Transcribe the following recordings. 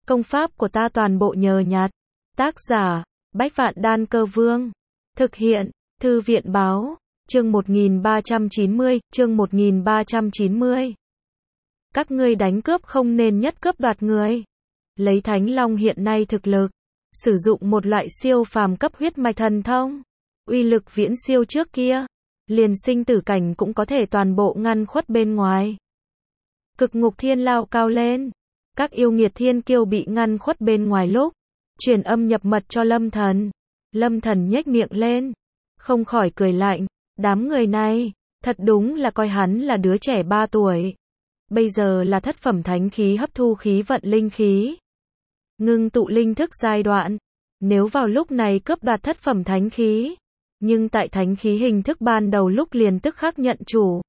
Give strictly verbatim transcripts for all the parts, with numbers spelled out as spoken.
Công pháp của ta toàn bộ nhờ nhặt. Tác giả, Bách Vạn Đan Cơ Vương. Thực hiện, Thư viện báo, chương một nghìn ba trăm chín mươi, chương một nghìn ba trăm chín mươi. Các ngươi đánh cướp không nên nhất cướp đoạt người. Lấy Thánh Long hiện nay thực lực, sử dụng một loại siêu phàm cấp huyết mạch thần thông, uy lực viễn siêu trước kia, liền sinh tử cảnh cũng có thể toàn bộ ngăn khuất bên ngoài. Cực ngục thiên lao cao lên, các yêu nghiệt thiên kiêu bị ngăn khuất bên ngoài lúc, truyền âm nhập mật cho Lâm Thần. Lâm Thần nhếch miệng lên, không khỏi cười lạnh, đám người này, thật đúng là coi hắn là đứa trẻ ba tuổi. Bây giờ là thất phẩm thánh khí hấp thu khí vận linh khí, ngưng tụ linh thức giai đoạn. Nếu vào lúc này cướp đoạt thất phẩm thánh khí, nhưng tại thánh khí hình thức ban đầu lúc liền tức khắc nhận chủ,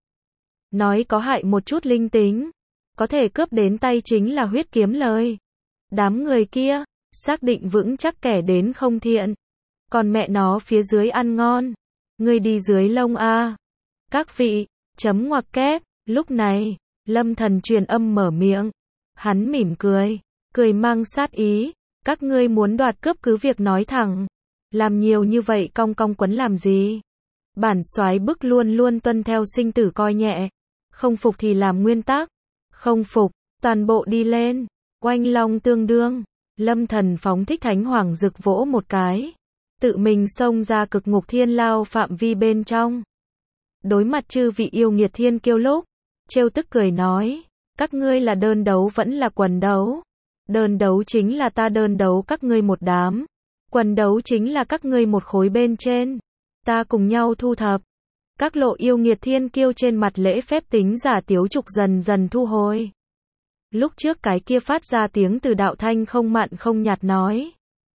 nói có hại một chút linh tính, có thể cướp đến tay chính là huyết kiếm lời. Đám người kia, xác định vững chắc kẻ đến không thiện, còn mẹ nó phía dưới ăn ngon, ngươi đi dưới lông a. Các vị, chấm ngoặc kép, lúc này, Lâm Thần truyền âm mở miệng, hắn mỉm cười, cười mang sát ý, các ngươi muốn đoạt cướp cứ việc nói thẳng, làm nhiều như vậy cong cong quấn làm gì? Bản soái bức luôn luôn tuân theo sinh tử coi nhẹ, không phục thì làm nguyên tắc, không phục, toàn bộ đi lên. Oanh long tương đương, Lâm Thần phóng thích thánh hoàng dực vỗ một cái, tự mình xông ra cực ngục thiên lao phạm vi bên trong. Đối mặt chư vị yêu nghiệt thiên kiêu lúc, trêu tức cười nói, các ngươi là đơn đấu vẫn là quần đấu? Đơn đấu chính là ta đơn đấu các ngươi một đám, quần đấu chính là các ngươi một khối bên trên, ta cùng nhau thu thập. Các lộ yêu nghiệt thiên kiêu trên mặt lễ phép tính giả tiếu trục dần dần thu hồi. Lúc trước cái kia phát ra tiếng từ đạo thanh không mặn không nhạt nói,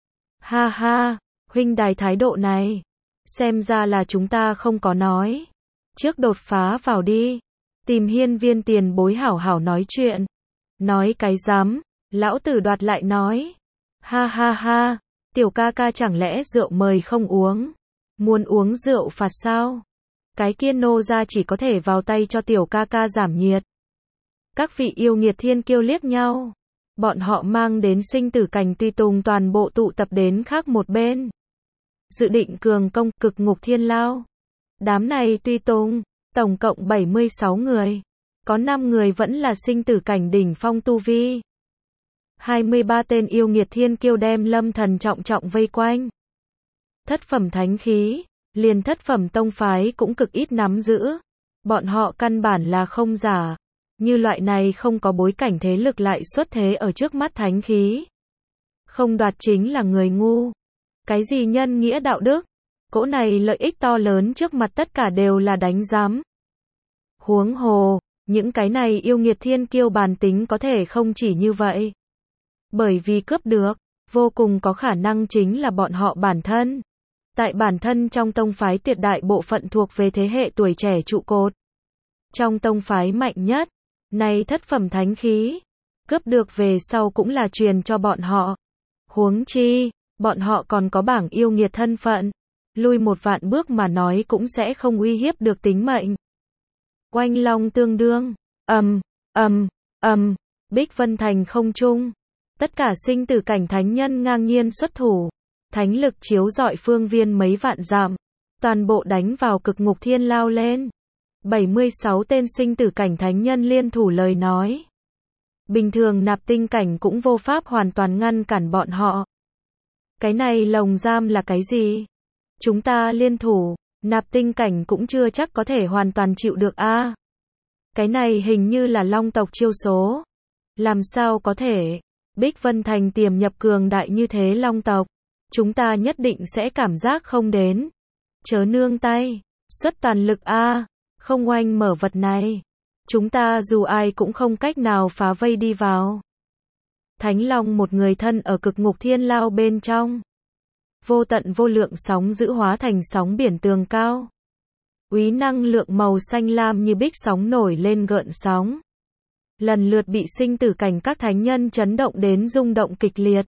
ha ha, huynh đài thái độ này, xem ra là chúng ta không có nói. Trước đột phá vào đi, tìm hiên viên tiền bối hảo hảo nói chuyện. Nói cái dám, lão tử đoạt lại nói, ha ha ha, tiểu ca ca chẳng lẽ rượu mời không uống, muốn uống rượu phạt sao? Cái kia nô ra chỉ có thể vào tay cho tiểu ca ca giảm nhiệt. Các vị yêu nghiệt thiên kiêu liếc nhau, bọn họ mang đến sinh tử cảnh tùy tùng toàn bộ tụ tập đến khác một bên, dự định cường công cực ngục thiên lao. Đám này tùy tùng, tổng cộng bảy mươi sáu người, có năm người vẫn là sinh tử cảnh đỉnh phong tu vi. hai mươi ba tên yêu nghiệt thiên kiêu đem Lâm Thần trọng trọng vây quanh. Thất phẩm thánh khí, liền thất phẩm tông phái cũng cực ít nắm giữ, bọn họ căn bản là không giả. Như loại này không có bối cảnh thế lực lại xuất thế ở trước mắt thánh khí, không đoạt chính là người ngu. Cái gì nhân nghĩa đạo đức, cỗ này lợi ích to lớn trước mặt tất cả đều là đánh giám. Huống hồ, những cái này yêu nghiệt thiên kiêu bản tính có thể không chỉ như vậy. Bởi vì cướp được, vô cùng có khả năng chính là bọn họ bản thân. Tại bản thân trong tông phái tuyệt đại bộ phận thuộc về thế hệ tuổi trẻ trụ cột. Trong tông phái mạnh nhất, này thất phẩm thánh khí, cướp được về sau cũng là truyền cho bọn họ. Huống chi, bọn họ còn có bảng yêu nghiệt thân phận, lui một vạn bước mà nói cũng sẽ không uy hiếp được tính mệnh. Oanh long tương đương, ầm, ầm, ầm, Bích Vân Thành không trung, tất cả sinh tử cảnh thánh nhân ngang nhiên xuất thủ, thánh lực chiếu rọi phương viên mấy vạn dặm, toàn bộ đánh vào cực ngục thiên lao lên. bảy mươi sáu tên sinh tử cảnh thánh nhân liên thủ lời nói, bình thường nạp tinh cảnh cũng vô pháp hoàn toàn ngăn cản bọn họ. Cái này lồng giam là cái gì? Chúng ta liên thủ, nạp tinh cảnh cũng chưa chắc có thể hoàn toàn chịu được a. À, cái này hình như là long tộc chiêu số. Làm sao có thể? Bích Vân Thành tiềm nhập cường đại như thế long tộc, chúng ta nhất định sẽ cảm giác không đến. Chớ nương tay, xuất toàn lực a. À, không oanh mở vật này, chúng ta dù ai cũng không cách nào phá vây đi vào. Thánh Long một người thân ở cực ngục thiên lao bên trong, vô tận vô lượng sóng dữ hóa thành sóng biển tường cao, úy năng lượng màu xanh lam như bích sóng nổi lên gợn sóng, lần lượt bị sinh tử cảnh các thánh nhân chấn động đến rung động kịch liệt.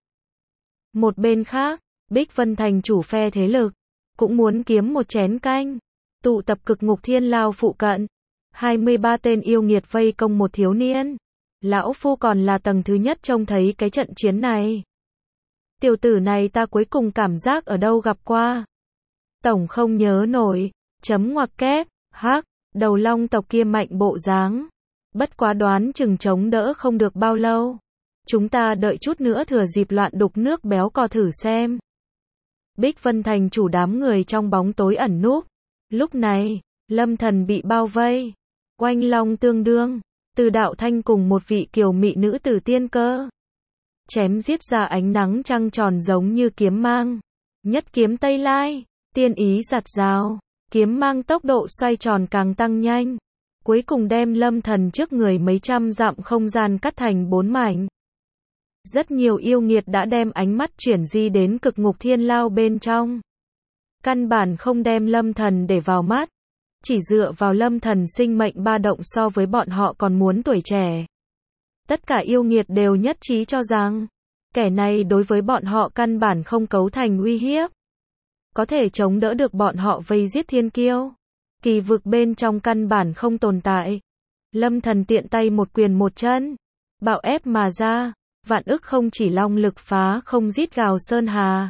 Một bên khác, Bích Vân Thành chủ phe thế lực cũng muốn kiếm một chén canh, tụ tập cực ngục thiên lao phụ cận, hai mươi ba tên yêu nghiệt vây công một thiếu niên, Lão Phu còn là tầng thứ nhất trông thấy cái trận chiến này. Tiểu tử này ta cuối cùng cảm giác ở đâu gặp qua. Tổng không nhớ nổi, chấm ngoặc kép, hắc, đầu long tộc kia mạnh bộ dáng. Bất quá đoán chừng chống đỡ không được bao lâu. Chúng ta đợi chút nữa thừa dịp loạn đục nước béo cò thử xem. Bích Vân Thành chủ đám người trong bóng tối ẩn núp. Lúc này, Lâm Thần bị bao vây. Oanh long tương đương, Từ Đạo Thanh cùng một vị kiều mị nữ tử tiên cơ. Chém giết ra ánh nắng trăng tròn giống như kiếm mang. Nhất kiếm Tây Lai, tiên ý giặt rào. Kiếm mang tốc độ xoay tròn càng tăng nhanh. Cuối cùng đem Lâm Thần trước người mấy trăm dặm không gian cắt thành bốn mảnh. Rất nhiều yêu nghiệt đã đem ánh mắt chuyển di đến cực ngục thiên lao bên trong. Căn bản không đem Lâm Thần để vào mắt. Chỉ dựa vào Lâm Thần sinh mệnh ba động so với bọn họ còn muốn tuổi trẻ. Tất cả yêu nghiệt đều nhất trí cho rằng, kẻ này đối với bọn họ căn bản không cấu thành uy hiếp. Có thể chống đỡ được bọn họ vây giết thiên kiêu. Kỳ vực bên trong căn bản không tồn tại. Lâm Thần tiện tay một quyền một chân, bạo ép mà ra, vạn ức không chỉ long lực phá không rít gào sơn hà.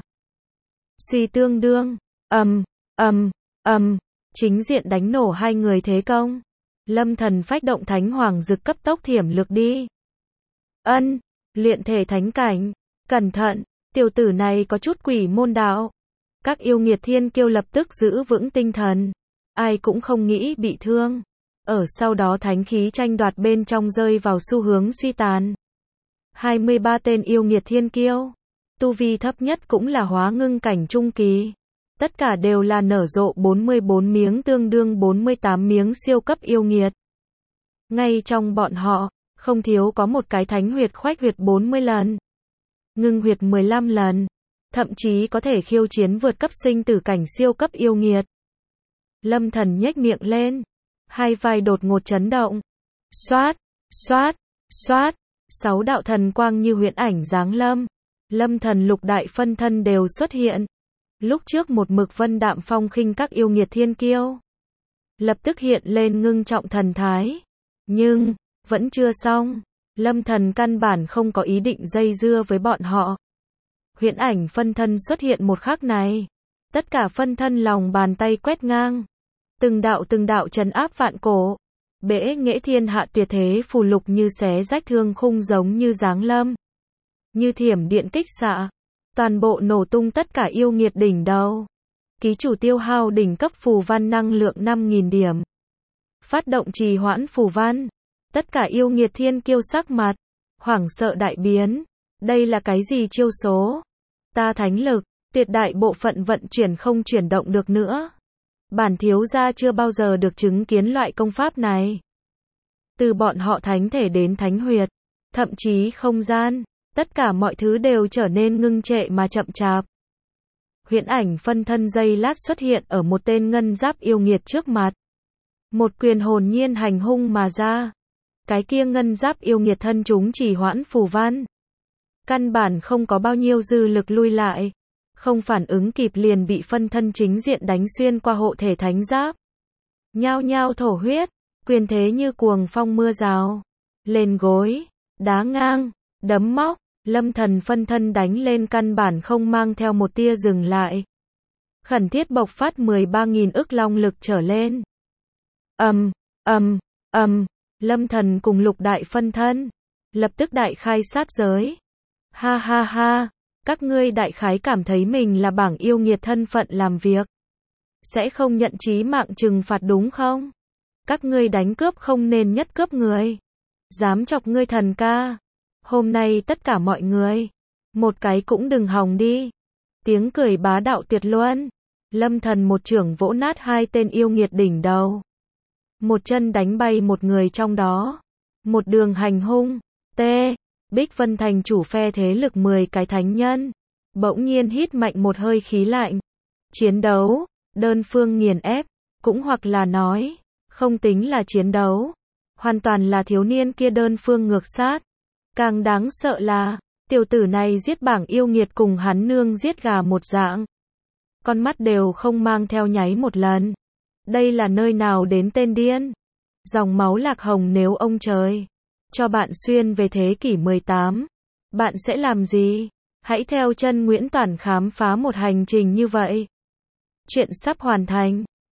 Suy tương đương, ầm, ầm, ầm, chính diện đánh nổ hai người thế công. Lâm Thần phách động thánh hoàng dực cấp tốc thiểm lực đi. Ân, luyện thể thánh cảnh, cẩn thận, tiểu tử này có chút quỷ môn đạo. Các yêu nghiệt thiên kiêu lập tức giữ vững tinh thần. Ai cũng không nghĩ bị thương. Ở sau đó thánh khí tranh đoạt bên trong rơi vào xu hướng suy tàn. hai mươi ba tên yêu nghiệt thiên kiêu. Tu vi thấp nhất cũng là hóa ngưng cảnh trung kỳ. Tất cả đều là nở rộ bốn mươi bốn miếng tương đương bốn mươi tám miếng siêu cấp yêu nghiệt. Ngay trong bọn họ, không thiếu có một cái thánh huyệt khoách huyệt bốn mươi lần. Ngưng huyệt mười lăm lần. Thậm chí có thể khiêu chiến vượt cấp sinh tử cảnh siêu cấp yêu nghiệt. Lâm Thần nhếch miệng lên. Hai vai đột ngột chấn động. Xoát, xoát, xoát. Sáu đạo thần quang như huyễn ảnh giáng lâm. Lâm Thần lục đại phân thân đều xuất hiện. Lúc trước một mực vân đạm phong khinh các yêu nghiệt thiên kiêu. Lập tức hiện lên ngưng trọng thần thái. Nhưng, vẫn chưa xong. Lâm Thần căn bản không có ý định dây dưa với bọn họ. Huyễn ảnh phân thân xuất hiện một khắc này. Tất cả phân thân lòng bàn tay quét ngang. Từng đạo từng đạo trấn áp vạn cổ. Bẽ nghệ thiên hạ tuyệt thế phù lục như xé rách thương khung giống như giáng lâm. Như thiểm điện kích xạ. Toàn bộ nổ tung tất cả yêu nghiệt đỉnh đầu. Ký chủ tiêu hao đỉnh cấp phù văn năng lượng năm nghìn điểm. Phát động trì hoãn phù văn. Tất cả yêu nghiệt thiên kiêu sắc mặt. Hoảng sợ đại biến. Đây là cái gì chiêu số? Ta thánh lực, tuyệt đại bộ phận vận chuyển không chuyển động được nữa. Bản thiếu gia chưa bao giờ được chứng kiến loại công pháp này. Từ bọn họ thánh thể đến thánh huyệt, thậm chí không gian, tất cả mọi thứ đều trở nên ngưng trệ mà chậm chạp. Huyễn ảnh phân thân giây lát xuất hiện ở một tên ngân giáp yêu nghiệt trước mặt. Một quyền hồn nhiên hành hung mà ra. Cái kia ngân giáp yêu nghiệt thân chúng chỉ hoãn phù văn. Căn bản không có bao nhiêu dư lực lui lại. Không phản ứng kịp liền bị phân thân chính diện đánh xuyên qua hộ thể thánh giáp. Nhao nhao thổ huyết, quyền thế như cuồng phong mưa rào. Lên gối, đá ngang, đấm móc, Lâm Thần phân thân đánh lên căn bản không mang theo một tia dừng lại. Khẩn thiết bộc phát mười ba nghìn ức long lực trở lên. Ầm, ầm, ầm, Lâm Thần cùng lục đại phân thân, lập tức đại khai sát giới. Ha ha ha, các ngươi đại khái cảm thấy mình là bảng yêu nghiệt thân phận làm việc. Sẽ không nhận chí mạng trừng phạt đúng không? Các ngươi đánh cướp không nên nhất cướp người. Dám chọc ngươi thần ca. Hôm nay tất cả mọi người, một cái cũng đừng hòng đi. Tiếng cười bá đạo tuyệt luân. Lâm Thần một chưởng vỗ nát hai tên yêu nghiệt đỉnh đầu. Một chân đánh bay một người trong đó. Một đường hành hung. T. Bích Vân Thành chủ phe thế lực mười cái thánh nhân. Bỗng nhiên hít mạnh một hơi khí lạnh. Chiến đấu, đơn phương nghiền ép, cũng hoặc là nói, không tính là chiến đấu. Hoàn toàn là thiếu niên kia đơn phương ngược sát. Càng đáng sợ là, tiểu tử này giết bảng yêu nghiệt cùng hắn nương giết gà một dạng. Con mắt đều không mang theo nháy một lần. Đây là nơi nào đến tên điên? Dòng máu lạc hồng nếu ông trời. cho bạn xuyên về thế kỷ mười tám. Bạn sẽ làm gì? Hãy theo chân Nguyễn Toản khám phá một hành trình như vậy. Chuyện sắp hoàn thành.